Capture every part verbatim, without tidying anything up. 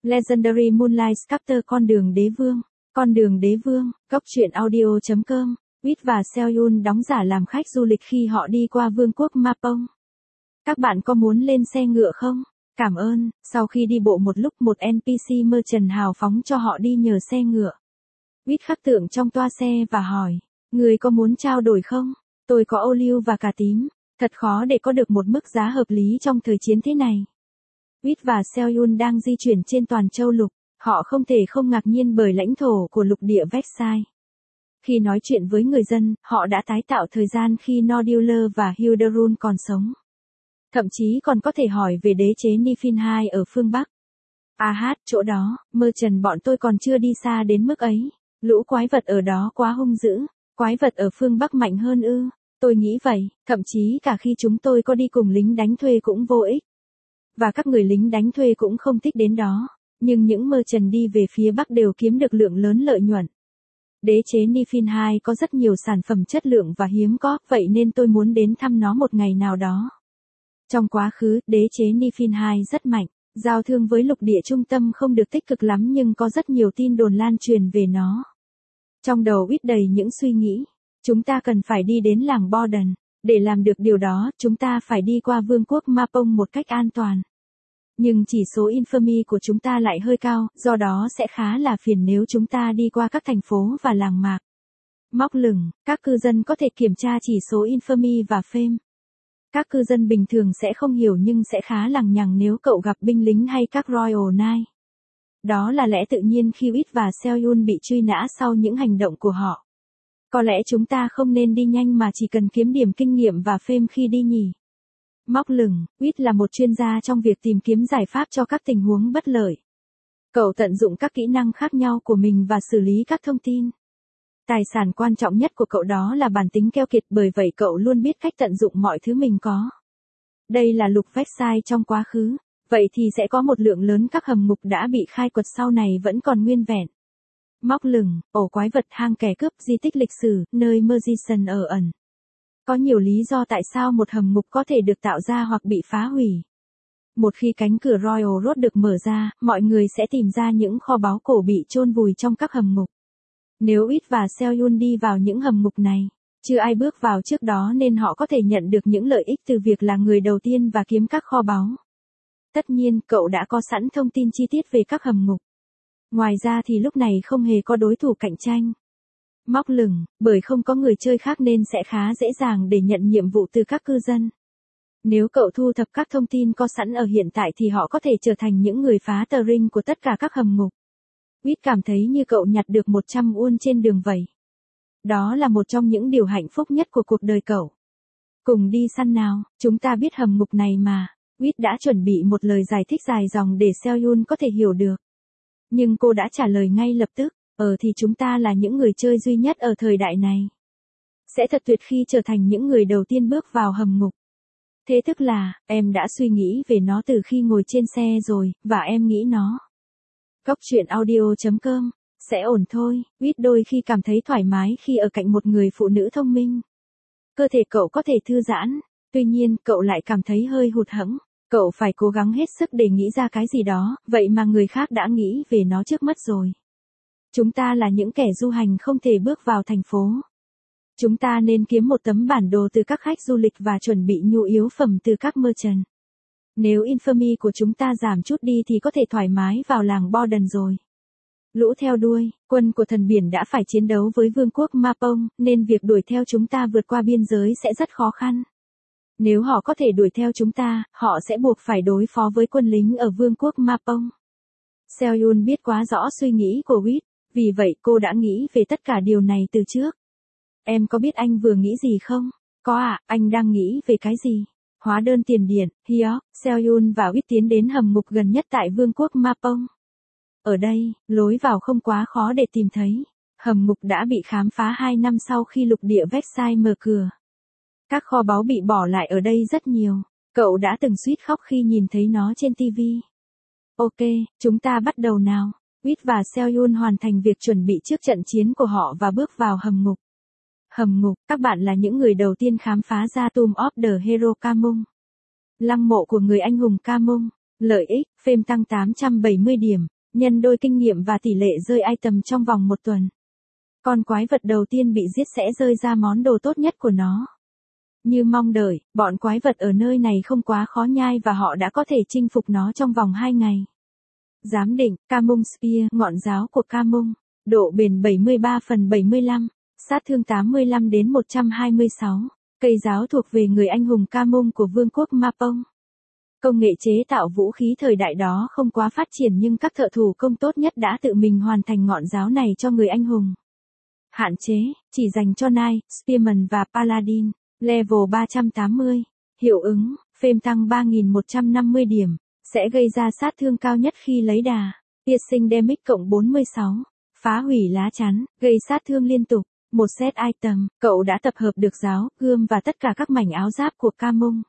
Legendary Moonlight Sculptor con đường đế vương. Con đường đế vương, góc truyện audio.com. Wit và Seohyun đóng giả làm khách du lịch khi họ đi qua vương quốc Mapong. Các bạn có muốn lên xe ngựa không? Cảm ơn. Sau khi đi bộ một lúc, một en pê xê merchant hào phóng cho họ đi nhờ xe ngựa. Wit khắc tượng trong toa xe và hỏi, người có muốn trao đổi không? Tôi có ô liu và cà tím. Thật khó để có được một mức giá hợp lý trong thời chiến thế này. Wit và Seohyun đang di chuyển trên toàn châu lục. Họ không thể không ngạc nhiên bởi lãnh thổ của lục địa Versailles. Khi nói chuyện với người dân, họ đã tái tạo thời gian khi Norduler và Hilderun còn sống. Thậm chí còn có thể hỏi về đế chế Niflheim ở phương Bắc. À hát, chỗ đó, merchant bọn tôi còn chưa đi xa đến mức ấy. Lũ quái vật ở đó quá hung dữ. Quái vật ở phương Bắc mạnh hơn ư? Tôi nghĩ vậy, thậm chí cả khi chúng tôi có đi cùng lính đánh thuê cũng vô ích. Và các người lính đánh thuê cũng không thích đến đó. Nhưng những merchant đi về phía Bắc đều kiếm được lượng lớn lợi nhuận. Đế chế Niflheim có rất nhiều sản phẩm chất lượng và hiếm có, vậy nên tôi muốn đến thăm nó một ngày nào đó. Trong quá khứ, đế chế Niflheim rất mạnh. Giao thương với lục địa trung tâm không được tích cực lắm nhưng có rất nhiều tin đồn lan truyền về nó. Trong đầu Wit đầy những suy nghĩ. Chúng ta cần phải đi đến làng Borden. Để làm được điều đó, chúng ta phải đi qua vương quốc Mapong một cách an toàn. Nhưng chỉ số infamy của chúng ta lại hơi cao, do đó sẽ khá là phiền nếu chúng ta đi qua các thành phố và làng mạc. Móc lửng, các cư dân có thể kiểm tra chỉ số infamy và fame. Các cư dân bình thường sẽ không hiểu nhưng sẽ khá lằng nhằng nếu cậu gặp binh lính hay các Royal Knight. Đó là lẽ tự nhiên khi Wit và Seohyun bị truy nã sau những hành động của họ. Có lẽ chúng ta không nên đi nhanh mà chỉ cần kiếm điểm kinh nghiệm và fame khi đi nhỉ. Móc lửng, Wit là một chuyên gia trong việc tìm kiếm giải pháp cho các tình huống bất lợi. Cậu tận dụng các kỹ năng khác nhau của mình và xử lý các thông tin. Tài sản quan trọng nhất của cậu đó là bản tính keo kiệt, bởi vậy cậu luôn biết cách tận dụng mọi thứ mình có. Đây là lục Versailles trong quá khứ, vậy thì sẽ có một lượng lớn các hầm ngục đã bị khai quật sau này vẫn còn nguyên vẹn. Móc lửng, ổ quái vật, hang kẻ cướp, di tích lịch sử, nơi Magician ở ẩn. Có nhiều lý do tại sao một hầm ngục có thể được tạo ra hoặc bị phá hủy. Một khi cánh cửa Royal Road được mở ra, mọi người sẽ tìm ra những kho báu cổ bị chôn vùi trong các hầm ngục. Nếu Wit và Seohyun đi vào những hầm ngục này, chưa ai bước vào trước đó nên họ có thể nhận được những lợi ích từ việc là người đầu tiên và kiếm các kho báu. Tất nhiên, cậu đã có sẵn thông tin chi tiết về các hầm ngục. Ngoài ra thì lúc này không hề có đối thủ cạnh tranh. Móc lửng, bởi không có người chơi khác nên sẽ khá dễ dàng để nhận nhiệm vụ từ các cư dân. Nếu cậu thu thập các thông tin có sẵn ở hiện tại thì họ có thể trở thành những người phá tờ ring của tất cả các hầm ngục. Wit cảm thấy như cậu nhặt được một trăm won trên đường vậy. Đó là một trong những điều hạnh phúc nhất của cuộc đời cậu. Cùng đi săn nào, chúng ta biết hầm ngục này mà. Wit đã chuẩn bị một lời giải thích dài dòng để Seohyun có thể hiểu được. Nhưng cô đã trả lời ngay lập tức, ờ thì chúng ta là những người chơi duy nhất ở thời đại này. Sẽ thật tuyệt khi trở thành những người đầu tiên bước vào hầm ngục. Thế tức là, em đã suy nghĩ về nó từ khi ngồi trên xe rồi, và em nghĩ nó. Góc truyện audio.com, sẽ ổn thôi. Wit đôi khi cảm thấy thoải mái khi ở cạnh một người phụ nữ thông minh. Cơ thể cậu có thể thư giãn, tuy nhiên cậu lại cảm thấy hơi hụt hẫng. Cậu phải cố gắng hết sức để nghĩ ra cái gì đó, vậy mà người khác đã nghĩ về nó trước mất rồi. Chúng ta là những kẻ du hành không thể bước vào thành phố. Chúng ta nên kiếm một tấm bản đồ từ các khách du lịch và chuẩn bị nhu yếu phẩm từ các merchant. Nếu infamy của chúng ta giảm chút đi thì có thể thoải mái vào làng Borden rồi. Lũ theo đuôi, quân của thần biển đã phải chiến đấu với vương quốc Mapong, nên việc đuổi theo chúng ta vượt qua biên giới sẽ rất khó khăn. Nếu họ có thể đuổi theo chúng ta, họ sẽ buộc phải đối phó với quân lính ở vương quốc Mapong. Seohyun biết quá rõ suy nghĩ của Wit, vì vậy cô đã nghĩ về tất cả điều này từ trước. Em có biết anh vừa nghĩ gì không? Có ạ, à, anh đang nghĩ về cái gì? Hóa đơn tiền điện, Hyok, Seohyun và Wit tiến đến hầm ngục gần nhất tại vương quốc Mapong. Ở đây, lối vào không quá khó để tìm thấy. Hầm ngục đã bị khám phá hai năm sau khi lục địa Versailles mở cửa. Các kho báu bị bỏ lại ở đây rất nhiều. Cậu đã từng suýt khóc khi nhìn thấy nó trên ti vi. Ok, chúng ta bắt đầu nào. Wit và Seohyun hoàn thành việc chuẩn bị trước trận chiến của họ và bước vào hầm ngục. Hầm ngục, các bạn là những người đầu tiên khám phá ra Tomb of the Hero Kamung. Lăng mộ của người anh hùng Kamung. Lợi ích, fame tăng tám trăm bảy mươi điểm. nhân đôi kinh nghiệm và tỷ lệ rơi item trong vòng một tuần. Con quái vật đầu tiên bị giết sẽ rơi ra món đồ tốt nhất của nó. Như mong đợi, bọn quái vật ở nơi này không quá khó nhai và họ đã có thể chinh phục nó trong vòng hai ngày. Giám định, Kamung Spear, ngọn giáo của Kamung, độ bền bảy mươi ba phần bảy mươi lăm, sát thương tám mươi lăm đến một trăm hai mươi sáu. Cây giáo thuộc về người anh hùng Kamung của vương quốc Mapong. Công nghệ chế tạo vũ khí thời đại đó không quá phát triển nhưng các thợ thủ công tốt nhất đã tự mình hoàn thành ngọn giáo này cho người anh hùng. Hạn chế, chỉ dành cho Knight, Spearman và Paladin, level ba trăm tám mươi. Hiệu ứng, phêm tăng ba nghìn một trăm năm mươi điểm, sẽ gây ra sát thương cao nhất khi lấy đà. Piercing damage cộng bốn mươi sáu, phá hủy lá chắn, gây sát thương liên tục. Một set item, cậu đã tập hợp được giáo, gươm và tất cả các mảnh áo giáp của Kamung.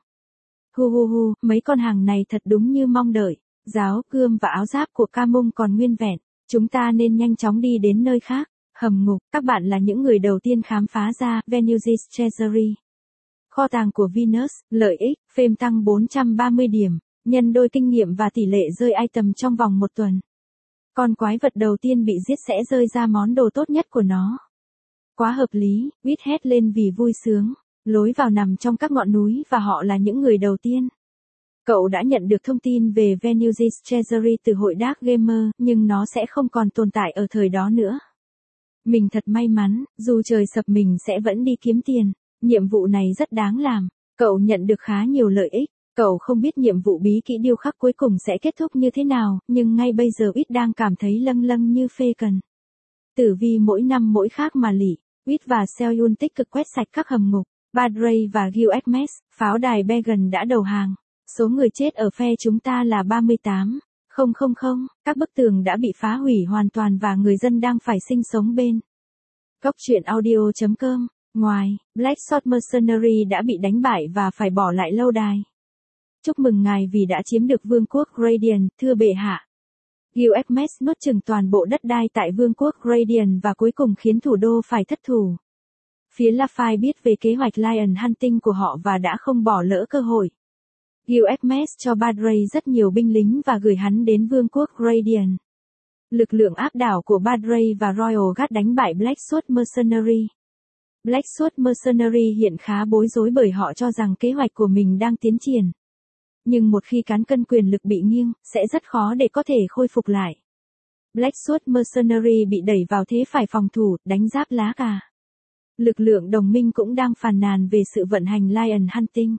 Hu hu hu, mấy con hàng này thật đúng như mong đợi. Giáo, gươm và áo giáp của Kamung còn nguyên vẹn. Chúng ta nên nhanh chóng đi đến nơi khác. Hầm ngục, các bạn là những người đầu tiên khám phá ra Venusi's Treasury. Kho tàng của Venus, lợi ích, phêm tăng bốn trăm ba mươi điểm, nhân đôi kinh nghiệm và tỷ lệ rơi item trong vòng một tuần. Con quái vật đầu tiên bị giết sẽ rơi ra món đồ tốt nhất của nó. Quá hợp lý, Wit hét lên vì vui sướng. Lối vào nằm trong các ngọn núi và họ là những người đầu tiên. Cậu đã nhận được thông tin về Venusi's Treasury từ hội Dark Gamer, nhưng nó sẽ không còn tồn tại ở thời đó nữa. Mình thật may mắn, dù trời sập mình sẽ vẫn đi kiếm tiền. Nhiệm vụ này rất đáng làm. Cậu nhận được khá nhiều lợi ích. Cậu không biết nhiệm vụ bí kỹ điêu khắc cuối cùng sẽ kết thúc như thế nào, nhưng ngay bây giờ Wit đang cảm thấy lâng lâng như phê cần. Tử vi mỗi năm mỗi khác mà lỉ. Wit và Seoul tích cực quét sạch các hầm ngục. Badray và Gilgamesh, pháo đài Began đã đầu hàng. Số người chết ở phe chúng ta là ba mươi tám. Không không không, các bức tường đã bị phá hủy hoàn toàn và người dân đang phải sinh sống bên. Góc truyện audio chấm com. Ngoài, Blacksword Mercenary đã bị đánh bại và phải bỏ lại lâu đài. Chúc mừng ngài vì đã chiếm được vương quốc Radiant, thưa bệ hạ. Gilgamesh nuốt chửng toàn bộ đất đai tại vương quốc Radiant và cuối cùng khiến thủ đô phải thất thủ. Phía Lafai biết về kế hoạch Lion Hunting của họ và đã không bỏ lỡ cơ hội. Gilgamesh cho Badray rất nhiều binh lính và gửi hắn đến vương quốc Radiant. Lực lượng áp đảo của Badray và Royal Guard đánh bại Blacksword Mercenary. Blacksword Mercenary hiện khá bối rối bởi họ cho rằng kế hoạch của mình đang tiến triển. Nhưng một khi cán cân quyền lực bị nghiêng, sẽ rất khó để có thể khôi phục lại. Blacksword Mercenary bị đẩy vào thế phải phòng thủ, đánh giáp lá cà. Lực lượng đồng minh cũng đang phàn nàn về sự vận hành Lion Hunting.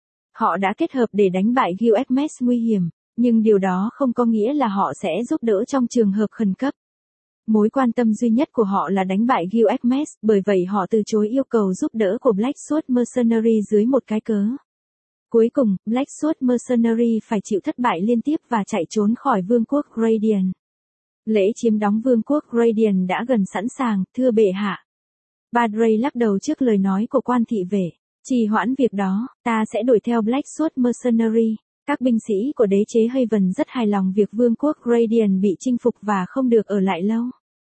Họ đã kết hợp để đánh bại Gilgamesh nguy hiểm, nhưng điều đó không có nghĩa là họ sẽ giúp đỡ trong trường hợp khẩn cấp. Mối quan tâm duy nhất của họ là đánh bại Gilgamesh, bởi vậy họ từ chối yêu cầu giúp đỡ của Blacksword Mercenary dưới một cái cớ. Cuối cùng, Blacksword Mercenary phải chịu thất bại liên tiếp và chạy trốn khỏi vương quốc Radiant. Lễ chiếm đóng vương quốc Radiant đã gần sẵn sàng, thưa bệ hạ. Badray lắc đầu trước lời nói của quan thị vệ. Trì hoãn việc đó, ta sẽ đuổi theo Blacksword Mercenary. Các binh sĩ của đế chế Haven rất hài lòng việc vương quốc Radiant bị chinh phục và không được ở lại lâu.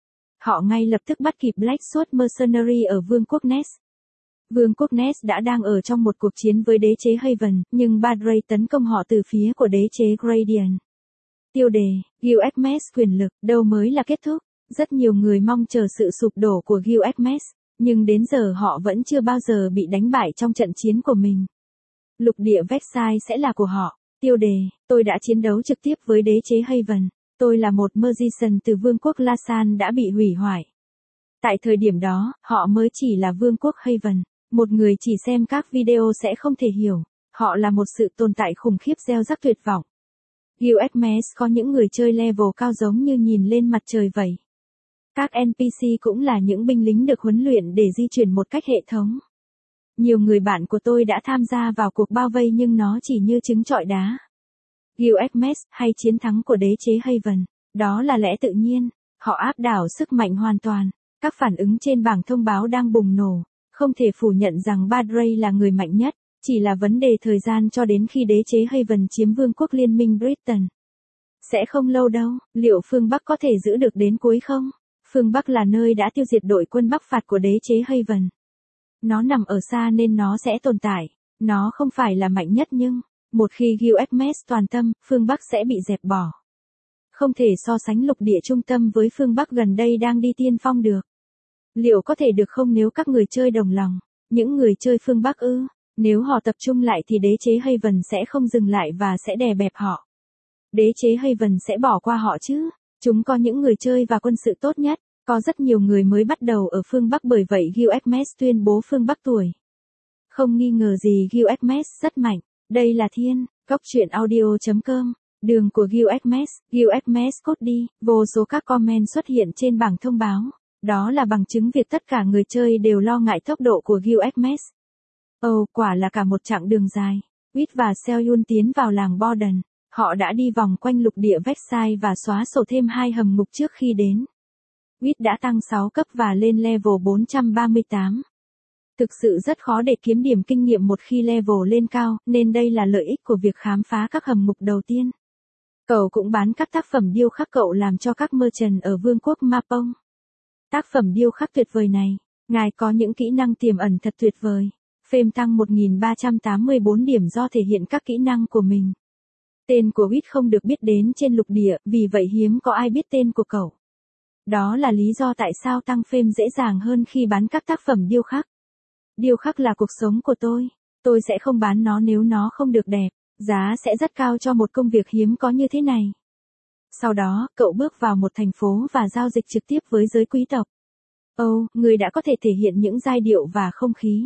Họ ngay lập tức bắt kịp Blacksword Mercenary ở vương quốc Ness. Vương quốc Ness đã đang ở trong một cuộc chiến với đế chế Haven, nhưng Badray tấn công họ từ phía của đế chế Radiant. Tiêu đề, Gilgamesh quyền lực, đâu mới là kết thúc. Rất nhiều người mong chờ sự sụp đổ của Gilgamesh, nhưng đến giờ họ vẫn chưa bao giờ bị đánh bại trong trận chiến của mình. Lục địa Versailles sẽ là của họ. Tiêu đề, tôi đã chiến đấu trực tiếp với đế chế Haven. Tôi là một magician từ vương quốc Lasan đã bị hủy hoại. Tại thời điểm đó, họ mới chỉ là vương quốc Haven. Một người chỉ xem các video sẽ không thể hiểu. Họ là một sự tồn tại khủng khiếp gieo rắc tuyệt vọng. Gilgamesh có những người chơi level cao giống như nhìn lên mặt trời vậy. Các en pê xê cũng là những binh lính được huấn luyện để di chuyển một cách hệ thống. Nhiều người bạn của tôi đã tham gia vào cuộc bao vây nhưng nó chỉ như trứng trọi đá. Gilgamesh hay chiến thắng của đế chế Haven, đó là lẽ tự nhiên. Họ áp đảo sức mạnh hoàn toàn. Các phản ứng trên bảng thông báo đang bùng nổ. Không thể phủ nhận rằng Badray là người mạnh nhất, chỉ là vấn đề thời gian cho đến khi đế chế Haven chiếm vương quốc liên minh Britain. Sẽ không lâu đâu, liệu phương Bắc có thể giữ được đến cuối không? Phương Bắc là nơi đã tiêu diệt đội quân Bắc phạt của đế chế Haven. Nó nằm ở xa nên nó sẽ tồn tại. Nó không phải là mạnh nhất nhưng, một khi Gilgamesh toàn tâm, phương Bắc sẽ bị dẹp bỏ. Không thể so sánh lục địa trung tâm với phương Bắc gần đây đang đi tiên phong được. Liệu có thể được không nếu các người chơi đồng lòng? Những người chơi phương Bắc ư? Nếu họ tập trung lại thì đế chế Haven sẽ không dừng lại và sẽ đè bẹp họ. Đế chế Haven sẽ bỏ qua họ chứ? Chúng có những người chơi và quân sự tốt nhất. Có rất nhiều người mới bắt đầu ở phương Bắc, bởi vậy Gilgamesh tuyên bố phương Bắc tuổi. Không nghi ngờ gì Gilgamesh rất mạnh. Đây là thiên, góc truyện audio.com. Đường của Gilgamesh, Gilgamesh cốt đi. Vô số các comment xuất hiện trên bảng thông báo. Đó là bằng chứng việc tất cả người chơi đều lo ngại tốc độ của Gilgamesh. Ồ, oh, quả là cả một chặng đường dài. Wit và Selyun tiến vào làng Borden. Họ đã đi vòng quanh lục địa Vexai và xóa sổ thêm hai hầm ngục trước khi đến. Wit đã tăng sáu cấp và lên level bốn trăm ba mươi tám. Thực sự rất khó để kiếm điểm kinh nghiệm một khi level lên cao, nên đây là lợi ích của việc khám phá các hầm ngục đầu tiên. Cậu cũng bán các tác phẩm điêu khắc cậu làm cho các merchant ở vương quốc Mapong. Tác phẩm điêu khắc tuyệt vời này, ngài có những kỹ năng tiềm ẩn thật tuyệt vời. Phêm tăng một nghìn ba trăm tám mươi tư điểm do thể hiện các kỹ năng của mình. Tên của Wit không được biết đến trên lục địa, vì vậy hiếm có ai biết tên của cậu. Đó là lý do tại sao tăng phêm dễ dàng hơn khi bán các tác phẩm điêu khắc. Điêu khắc là cuộc sống của tôi. Tôi sẽ không bán nó nếu nó không được đẹp. Giá sẽ rất cao cho một công việc hiếm có như thế này. Sau đó, cậu bước vào một thành phố và giao dịch trực tiếp với giới quý tộc. Ồ, oh, người đã có thể thể hiện những giai điệu và không khí.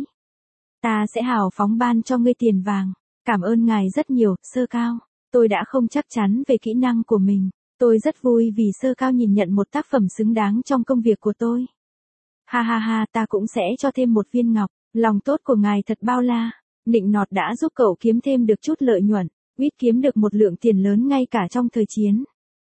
Ta sẽ hào phóng ban cho ngươi tiền vàng. Cảm ơn ngài rất nhiều, sơ cao. Tôi đã không chắc chắn về kỹ năng của mình. Tôi rất vui vì sơ cao nhìn nhận một tác phẩm xứng đáng trong công việc của tôi. Ha ha ha, ta cũng sẽ cho thêm một viên ngọc. Lòng tốt của ngài thật bao la. Nịnh nọt đã giúp cậu kiếm thêm được chút lợi nhuận. Wit kiếm được một lượng tiền lớn ngay cả trong thời chiến.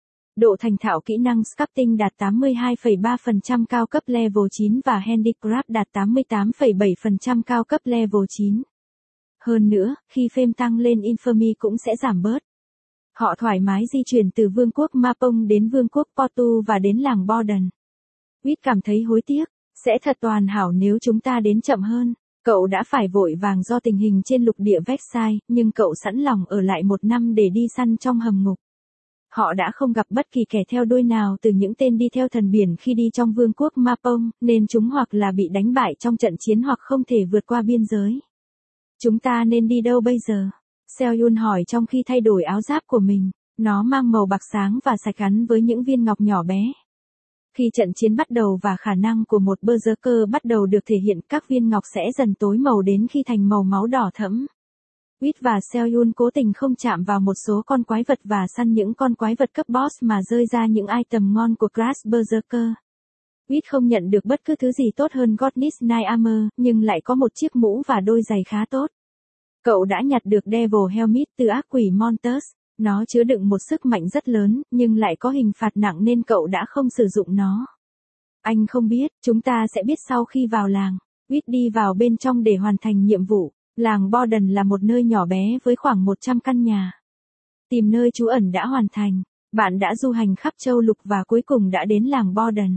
Độ thành thạo kỹ năng sculpting đạt tám mươi hai phẩy ba phần trăm cao cấp level chín và handicraft đạt tám mươi tám phẩy bảy phần trăm cao cấp level chín. Hơn nữa, khi phêm tăng lên infamy cũng sẽ giảm bớt. Họ thoải mái di chuyển từ vương quốc Mapong đến vương quốc Portu và đến làng Borden. Wit cảm thấy hối tiếc, sẽ thật hoàn hảo nếu chúng ta đến chậm hơn. Cậu đã phải vội vàng do tình hình trên lục địa Vexai, nhưng cậu sẵn lòng ở lại một năm để đi săn trong hầm ngục. Họ đã không gặp bất kỳ kẻ theo đuôi nào từ những tên đi theo thần biển khi đi trong vương quốc Mapong, nên chúng hoặc là bị đánh bại trong trận chiến hoặc không thể vượt qua biên giới. Chúng ta nên đi đâu bây giờ? Selyun hỏi trong khi thay đổi áo giáp của mình. Nó mang màu bạc sáng và sạch gắn với những viên ngọc nhỏ bé. Khi trận chiến bắt đầu và khả năng của một berserker bắt đầu được thể hiện, các viên ngọc sẽ dần tối màu đến khi thành màu máu đỏ thẫm. Wit và Selyun cố tình không chạm vào một số con quái vật và săn những con quái vật cấp boss mà rơi ra những item ngon của Crash Berserker. Wit không nhận được bất cứ thứ gì tốt hơn Godness Knight Armor, nhưng lại có một chiếc mũ và đôi giày khá tốt. Cậu đã nhặt được Devil Helmet từ ác quỷ Montes. Nó chứa đựng một sức mạnh rất lớn, nhưng lại có hình phạt nặng nên cậu đã không sử dụng nó. Anh không biết, chúng ta sẽ biết sau khi vào làng. Wit đi vào bên trong để hoàn thành nhiệm vụ. Làng Borden là một nơi nhỏ bé với khoảng một trăm căn nhà. Tìm nơi trú ẩn đã hoàn thành. Bạn đã du hành khắp châu lục và cuối cùng đã đến làng Borden.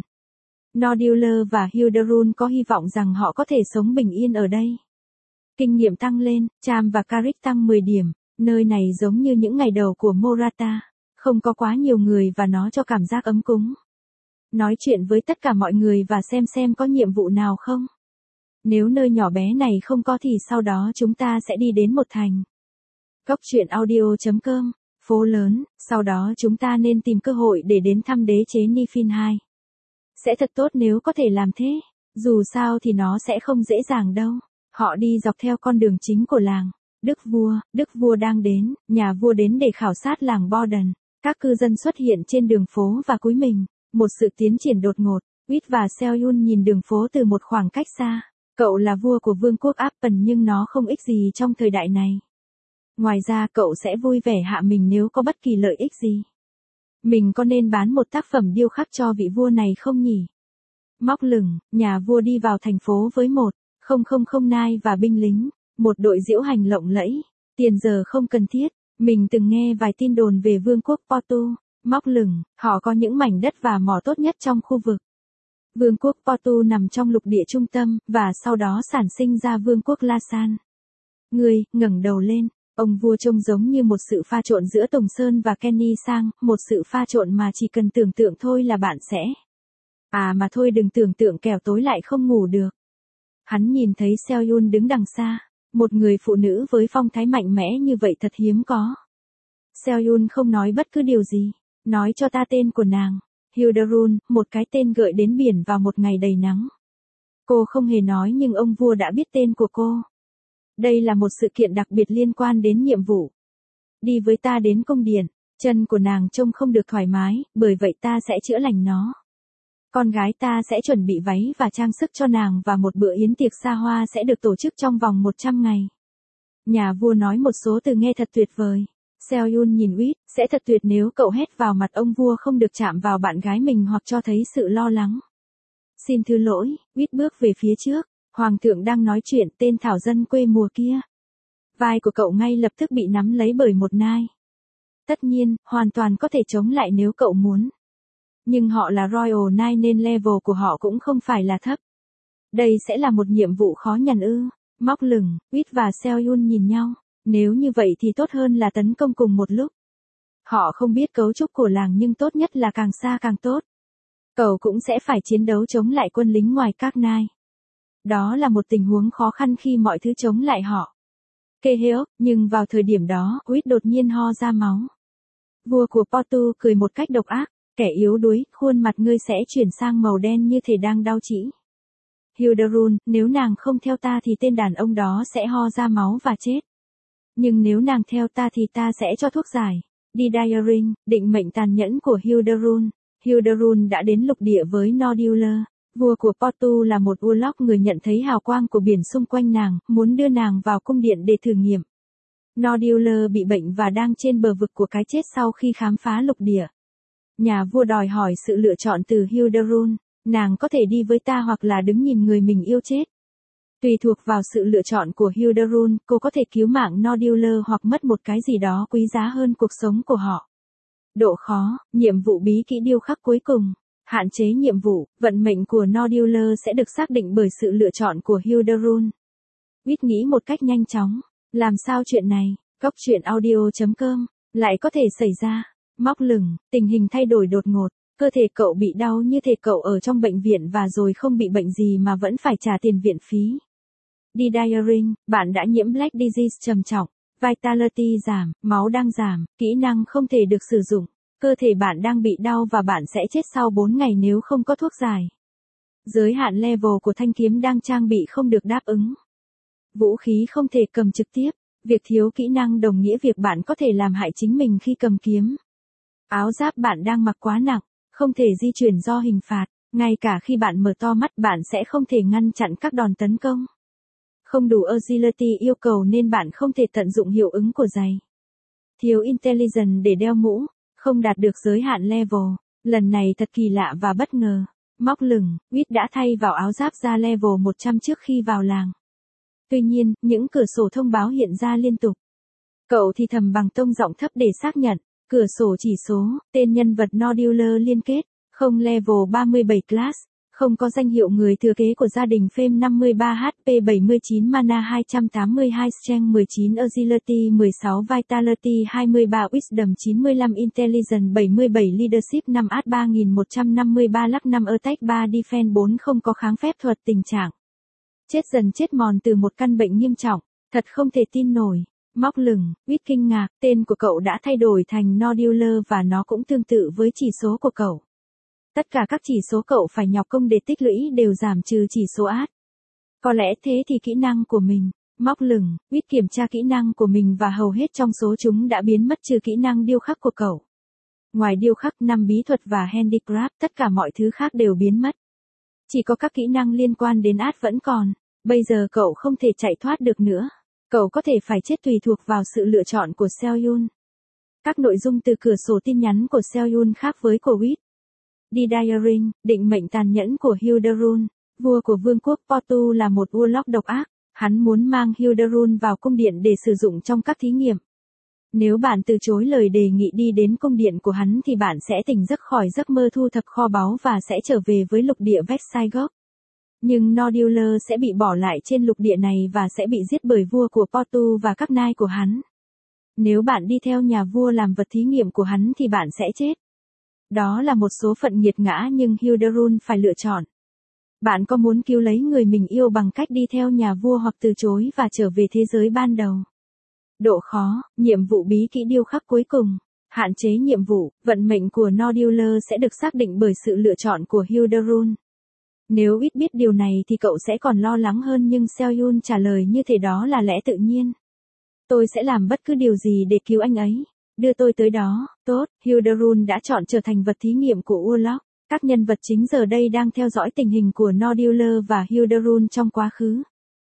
Norduler và Hilderun có hy vọng rằng họ có thể sống bình yên ở đây. Kinh nghiệm tăng lên, Cham và Carrick tăng mười điểm. Nơi này giống như những ngày đầu của Morata. Không có quá nhiều người và nó cho cảm giác ấm cúng. Nói chuyện với tất cả mọi người và xem xem có nhiệm vụ nào không. Nếu nơi nhỏ bé này không có thì sau đó chúng ta sẽ đi đến một thành. Góc truyện audio.com, phố lớn, sau đó chúng ta nên tìm cơ hội để đến thăm đế chế Nifin hai. Sẽ thật tốt nếu có thể làm thế, dù sao thì nó sẽ không dễ dàng đâu. Họ đi dọc theo con đường chính của làng. Đức vua, đức vua đang đến, nhà vua đến để khảo sát làng Borden. Các cư dân xuất hiện trên đường phố và cúi mình. Một sự tiến triển đột ngột. Wit và Selyun nhìn đường phố từ một khoảng cách xa. Cậu là vua của vương quốc Appen nhưng nó không ích gì trong thời đại này. Ngoài ra cậu sẽ vui vẻ hạ mình nếu có bất kỳ lợi ích gì. Mình có nên bán một tác phẩm điêu khắc cho vị vua này không nhỉ? Móc lửng, nhà vua đi vào thành phố với một, không không không nai và binh lính. Một đội diễu hành lộng lẫy. Tiền giờ không cần thiết. Mình từng nghe vài tin đồn về vương quốc Portu. Móc lửng, họ có những mảnh đất và mỏ tốt nhất trong khu vực. Vương quốc Portu nằm trong lục địa trung tâm, và sau đó sản sinh ra vương quốc Lasan. Ngươi, ngẩng đầu lên. Ông vua trông giống như một sự pha trộn giữa Tùng Sơn và Kenny Sang, một sự pha trộn mà chỉ cần tưởng tượng thôi là bạn sẽ. À mà thôi đừng tưởng tượng kẻo tối lại không ngủ được. Hắn nhìn thấy Seohyun đứng đằng xa, một người phụ nữ với phong thái mạnh mẽ như vậy thật hiếm có. Seohyun không nói bất cứ điều gì, nói cho ta tên của nàng. Hilderun, một cái tên gợi đến biển vào một ngày đầy nắng. Cô không hề nói nhưng ông vua đã biết tên của cô. Đây là một sự kiện đặc biệt liên quan đến nhiệm vụ. Đi với ta đến cung điện, chân của nàng trông không được thoải mái, bởi vậy ta sẽ chữa lành nó. Con gái ta sẽ chuẩn bị váy và trang sức cho nàng và một bữa yến tiệc xa hoa sẽ được tổ chức trong vòng một trăm ngày. Nhà vua nói một số từ nghe thật tuyệt vời. Seohyun nhìn Uýt, sẽ thật tuyệt nếu cậu hét vào mặt ông vua không được chạm vào bạn gái mình hoặc cho thấy sự lo lắng. Xin thứ lỗi, Uýt bước về phía trước, hoàng thượng đang nói chuyện tên thảo dân quê mùa kia. Vai của cậu ngay lập tức bị nắm lấy bởi một nai. Tất nhiên, hoàn toàn có thể chống lại nếu cậu muốn. Nhưng họ là Royal Nine nên level của họ cũng không phải là thấp. Đây sẽ là một nhiệm vụ khó nhằn ư. Móc lửng, Uýt và Seohyun nhìn nhau. Nếu như vậy thì tốt hơn là tấn công cùng một lúc. Họ không biết cấu trúc của làng nhưng tốt nhất là càng xa càng tốt. Cậu cũng sẽ phải chiến đấu chống lại quân lính ngoài các nai. Đó là một tình huống khó khăn khi mọi thứ chống lại họ. Keheok, nhưng vào thời điểm đó, Uýt đột nhiên ho ra máu. Vua của Portu cười một cách độc ác, kẻ yếu đuối, khuôn mặt ngươi sẽ chuyển sang màu đen như thể đang đau chỉ. Hilderun, nếu nàng không theo ta thì tên đàn ông đó sẽ ho ra máu và chết. Nhưng nếu nàng theo ta thì ta sẽ cho thuốc giải. Đi Diaring, định mệnh tàn nhẫn của Hilderun. Hilderun đã đến lục địa với Norduler. Vua của Portu là một Urlock người nhận thấy hào quang của biển xung quanh nàng, muốn đưa nàng vào cung điện để thử nghiệm. Norduler bị bệnh và đang trên bờ vực của cái chết sau khi khám phá lục địa. Nhà vua đòi hỏi sự lựa chọn từ Hilderun. Nàng có thể đi với ta hoặc là đứng nhìn người mình yêu chết. Tùy thuộc vào sự lựa chọn của Hilderun, cô có thể cứu mạng Norduler hoặc mất một cái gì đó quý giá hơn cuộc sống của họ. Độ khó, nhiệm vụ bí kỹ điêu khắc cuối cùng. Hạn chế nhiệm vụ, vận mệnh của Norduler sẽ được xác định bởi sự lựa chọn của Hilderun. Uýt nghĩ một cách nhanh chóng. Làm sao chuyện này, góc truyện audio chấm com, lại có thể xảy ra. Móc lửng, tình hình thay đổi đột ngột. Cơ thể cậu bị đau như thể cậu ở trong bệnh viện và rồi không bị bệnh gì mà vẫn phải trả tiền viện phí. Đi Diaring, bạn đã nhiễm Black Disease trầm trọng. Vitality giảm, máu đang giảm, kỹ năng không thể được sử dụng. Cơ thể bạn đang bị đau và bạn sẽ chết sau bốn ngày nếu không có thuốc giải. Giới hạn level của thanh kiếm đang trang bị không được đáp ứng. Vũ khí không thể cầm trực tiếp. Việc thiếu kỹ năng đồng nghĩa việc bạn có thể làm hại chính mình khi cầm kiếm. Áo giáp bạn đang mặc quá nặng, không thể di chuyển do hình phạt. Ngay cả khi bạn mở to mắt bạn sẽ không thể ngăn chặn các đòn tấn công. Không đủ agility yêu cầu nên bạn không thể tận dụng hiệu ứng của giày. Thiếu intelligence để đeo mũ, không đạt được giới hạn level. Lần này thật kỳ lạ và bất ngờ. Móc lửng, Uýt đã thay vào áo giáp ra level một trăm trước khi vào làng. Tuy nhiên, những cửa sổ thông báo hiện ra liên tục. Cậu thì thầm bằng tông giọng thấp để xác nhận. Cửa sổ chỉ số, tên nhân vật Norduler liên kết, không level ba mươi bảy class, không có danh hiệu người thừa kế của gia đình Phêm năm mươi ba H P bảy mươi chín Mana hai trăm tám mươi hai Strength mười chín Agility mười sáu Vitality hai mươi ba Wisdom chín mươi lăm Intelligence bảy mươi bảy Leadership năm Art ba nghìn một trăm năm mươi ba Luck năm Attack ba Defense bốn không có kháng phép thuật tình trạng. Chết dần chết mòn từ một căn bệnh nghiêm trọng, thật không thể tin nổi. Móc lửng, Uýt kinh ngạc, tên của cậu đã thay đổi thành Norduler và nó cũng tương tự với chỉ số của cậu. Tất cả các chỉ số cậu phải nhọc công để tích lũy đều giảm trừ chỉ số át. Có lẽ thế thì kỹ năng của mình. Móc lửng, Uýt kiểm tra kỹ năng của mình và hầu hết trong số chúng đã biến mất trừ kỹ năng điêu khắc của cậu. Ngoài điêu khắc, năm bí thuật và handicraft, tất cả mọi thứ khác đều biến mất. Chỉ có các kỹ năng liên quan đến át vẫn còn. Bây giờ cậu không thể chạy thoát được nữa. Cậu có thể phải chết tùy thuộc vào sự lựa chọn của Seohyun. Các nội dung từ cửa sổ tin nhắn của Seohyun khác với của Uýt. Đi Diaring, định mệnh tàn nhẫn của Hilderun. Vua của vương quốc Portu là một Urlock độc ác. Hắn muốn mang Hilderun vào cung điện để sử dụng trong các thí nghiệm. Nếu bạn từ chối lời đề nghị đi đến cung điện của hắn thì bạn sẽ tỉnh giấc khỏi giấc mơ thu thập kho báu và sẽ trở về với lục địa Vexigok. Nhưng Norduler sẽ bị bỏ lại trên lục địa này và sẽ bị giết bởi vua của Portu và các nai của hắn. Nếu bạn đi theo nhà vua làm vật thí nghiệm của hắn thì bạn sẽ chết. Đó là một số phận nghiệt ngã nhưng Hilderun phải lựa chọn. Bạn có muốn cứu lấy người mình yêu bằng cách đi theo nhà vua hoặc từ chối và trở về thế giới ban đầu? Độ khó, nhiệm vụ bí kỹ điêu khắc cuối cùng. Hạn chế nhiệm vụ, vận mệnh của Nodular sẽ được xác định bởi sự lựa chọn của Hilderun. Nếu ít biết điều này thì cậu sẽ còn lo lắng hơn nhưng Seoyun trả lời như thể đó là lẽ tự nhiên. Tôi sẽ làm bất cứ điều gì để cứu anh ấy. Đưa tôi tới đó, tốt, Hilderun đã chọn trở thành vật thí nghiệm của Urlock. Các nhân vật chính giờ đây đang theo dõi tình hình của Nodular và Hilderun trong quá khứ.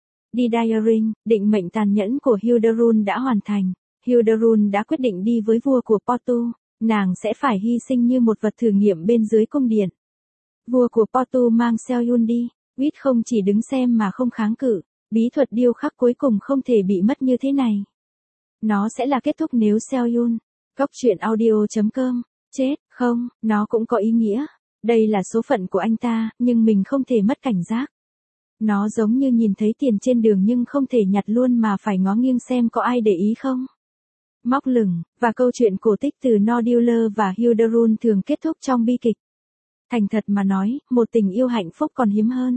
Didaring, định mệnh tàn nhẫn của Hilderun đã hoàn thành. Hilderun đã quyết định đi với vua của Portu. Nàng sẽ phải hy sinh như một vật thử nghiệm bên dưới cung điện. Vua của Portu mang Seoyun đi. Uýt không chỉ đứng xem mà không kháng cự. Bí thuật điêu khắc cuối cùng không thể bị mất như thế này. Nó sẽ là kết thúc nếu Seoyun. Cốc truyện audio chấm com. Chết, không, nó cũng có ý nghĩa. Đây là số phận của anh ta, nhưng mình không thể mất cảnh giác. Nó giống như nhìn thấy tiền trên đường nhưng không thể nhặt luôn mà phải ngó nghiêng xem có ai để ý không. Móc lửng, và câu chuyện cổ tích từ Nodular và Hilderun thường kết thúc trong bi kịch. Thành thật mà nói, một tình yêu hạnh phúc còn hiếm hơn.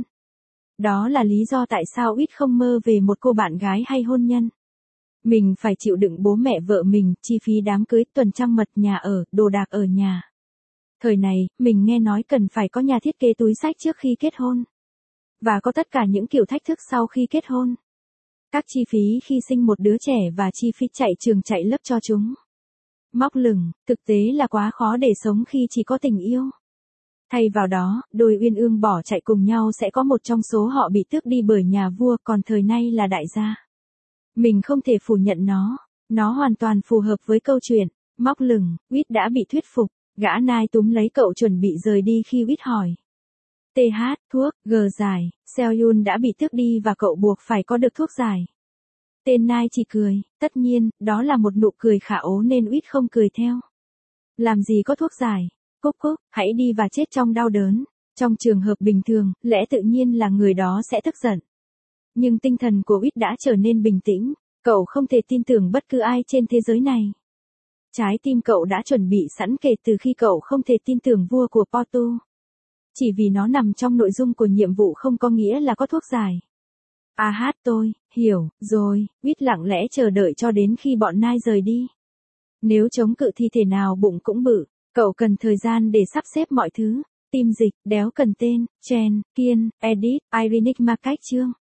Đó là lý do tại sao Uýt không mơ về một cô bạn gái hay hôn nhân. Mình phải chịu đựng bố mẹ vợ mình, chi phí đám cưới, tuần trăng mật, nhà ở, đồ đạc ở nhà. Thời này, mình nghe nói cần phải có nhà thiết kế túi xách trước khi kết hôn. Và có tất cả những kiểu thách thức sau khi kết hôn. Các chi phí khi sinh một đứa trẻ và chi phí chạy trường chạy lớp cho chúng. Móc lửng, thực tế là quá khó để sống khi chỉ có tình yêu. Thay vào đó, đôi uyên ương bỏ chạy cùng nhau sẽ có một trong số họ bị tước đi bởi nhà vua, còn thời nay là đại gia. Mình không thể phủ nhận nó. Nó hoàn toàn phù hợp với câu chuyện. Móc lửng, Uýt đã bị thuyết phục. Gã nai túm lấy cậu chuẩn bị rời đi khi Uýt hỏi. tê hát, thuốc, G giải, Seoyun đã bị tước đi và cậu buộc phải có được thuốc giải. Tên nai chỉ cười, tất nhiên, đó là một nụ cười khả ố nên Uýt không cười theo. Làm gì có thuốc giải? Cúc cúc, hãy đi và chết trong đau đớn. Trong trường hợp bình thường, lẽ tự nhiên là người đó sẽ tức giận. Nhưng tinh thần của Uýt đã trở nên bình tĩnh, cậu không thể tin tưởng bất cứ ai trên thế giới này. Trái tim cậu đã chuẩn bị sẵn kể từ khi cậu không thể tin tưởng vua của Portu. Chỉ vì nó nằm trong nội dung của nhiệm vụ không có nghĩa là có thuốc giải. À hát tôi, hiểu, rồi, Uýt lặng lẽ chờ đợi cho đến khi bọn nai rời đi. Nếu chống cự thì thể nào bụng cũng bự, cậu cần thời gian để sắp xếp mọi thứ. Tim dịch, đéo cần tên, Chen, Kiên, Edit, Irenic Mark cách chương.